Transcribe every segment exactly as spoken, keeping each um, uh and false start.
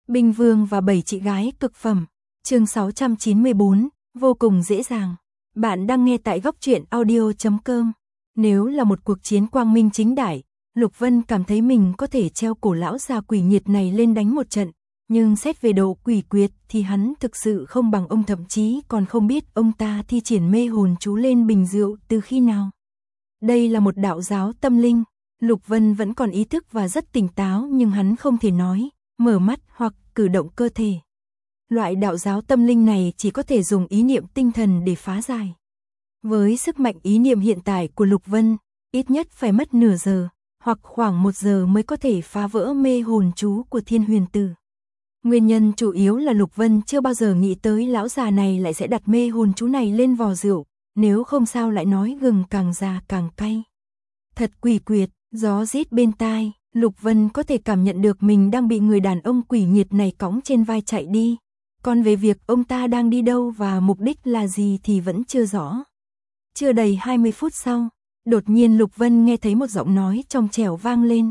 Binh Vương và bảy chị gái cực phẩm. Chương sáu trăm chín mươi bốn, vô cùng dễ dàng. Bạn đang nghe tại góc truyện audio chấm com. Nếu là một cuộc chiến quang minh chính đại, Lục Vân cảm thấy mình có thể treo cổ lão già quỷ nhiệt này lên đánh một trận, nhưng xét về độ quỷ quyệt thì hắn thực sự không bằng ông, thậm chí còn không biết ông ta thi triển mê hồn chú lên bình rượu từ khi nào. Đây là một đạo giáo tâm linh, Lục Vân vẫn còn ý thức và rất tỉnh táo, nhưng hắn không thể nói, mở mắt hoặc cử động cơ thể. Loại đạo giáo tâm linh này chỉ có thể dùng ý niệm tinh thần để phá giải. Với sức mạnh ý niệm hiện tại của Lục Vân, ít nhất phải mất nửa giờ, hoặc khoảng một giờ mới có thể phá vỡ mê hồn chú của Thiên Huyền Tử. Nguyên nhân chủ yếu là Lục Vân chưa bao giờ nghĩ tới lão già này lại sẽ đặt mê hồn chú này lên vò rượu, nếu không sao lại nói gừng càng già càng cay. Thật quỷ quyệt, gió rít bên tai, Lục Vân có thể cảm nhận được mình đang bị người đàn ông quỷ nhiệt này cõng trên vai chạy đi. Còn về việc ông ta đang đi đâu và mục đích là gì thì vẫn chưa rõ. Chưa đầy hai mươi phút sau, đột nhiên Lục Vân nghe thấy một giọng nói trong trẻo vang lên.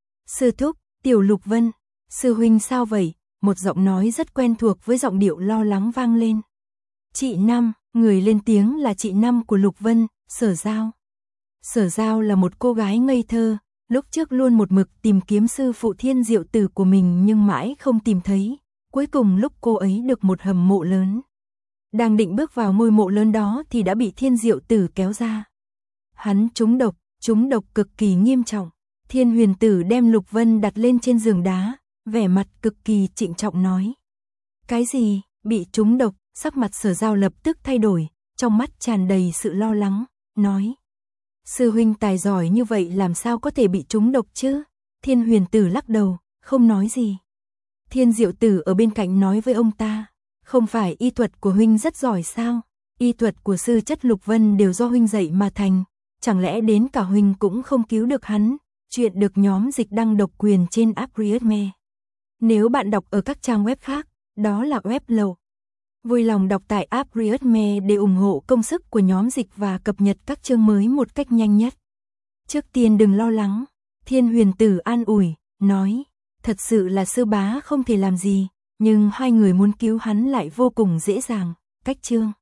Sư thúc, Tiểu Lục Vân, sư huynh sao vậy? Một giọng nói rất quen thuộc với giọng điệu lo lắng vang lên. Chị Năm, người lên tiếng là chị Năm của Lục Vân, Sở Giao. Sở Giao là một cô gái ngây thơ, lúc trước luôn một mực tìm kiếm sư phụ Thiên Diệu Tử của mình nhưng mãi không tìm thấy. Cuối cùng lúc cô ấy được một hầm mộ lớn. Đang định bước vào ngôi mộ lớn đó thì đã bị Thiên Diệu Tử kéo ra. Hắn trúng độc, trúng độc cực kỳ nghiêm trọng. Thiên Huyền Tử đem Lục Vân đặt lên trên giường đá, vẻ mặt cực kỳ trịnh trọng nói. Cái gì, bị trúng độc? Sắc mặt Sở Giao lập tức thay đổi, trong mắt tràn đầy sự lo lắng, nói. Sư huynh tài giỏi như vậy làm sao có thể bị trúng độc chứ? Thiên Huyền Tử lắc đầu, không nói gì. Thiên Diệu Tử ở bên cạnh nói với ông ta, không phải y thuật của huynh rất giỏi sao? Y thuật của sư chất Lục Vân đều do huynh dạy mà thành, chẳng lẽ đến cả huynh cũng không cứu được hắn? Chuyện được nhóm dịch đăng độc quyền trên Apriusme. Nếu bạn đọc ở các trang web khác, đó là web lậu. Vui lòng đọc tại Apriusme để ủng hộ công sức của nhóm dịch và cập nhật các chương mới một cách nhanh nhất. Trước tiên đừng lo lắng, Thiên Huyền Tử an ủi, nói. Thật sự là sư bá không thể làm gì, nhưng hai người muốn cứu hắn lại vô cùng dễ dàng. Cách chương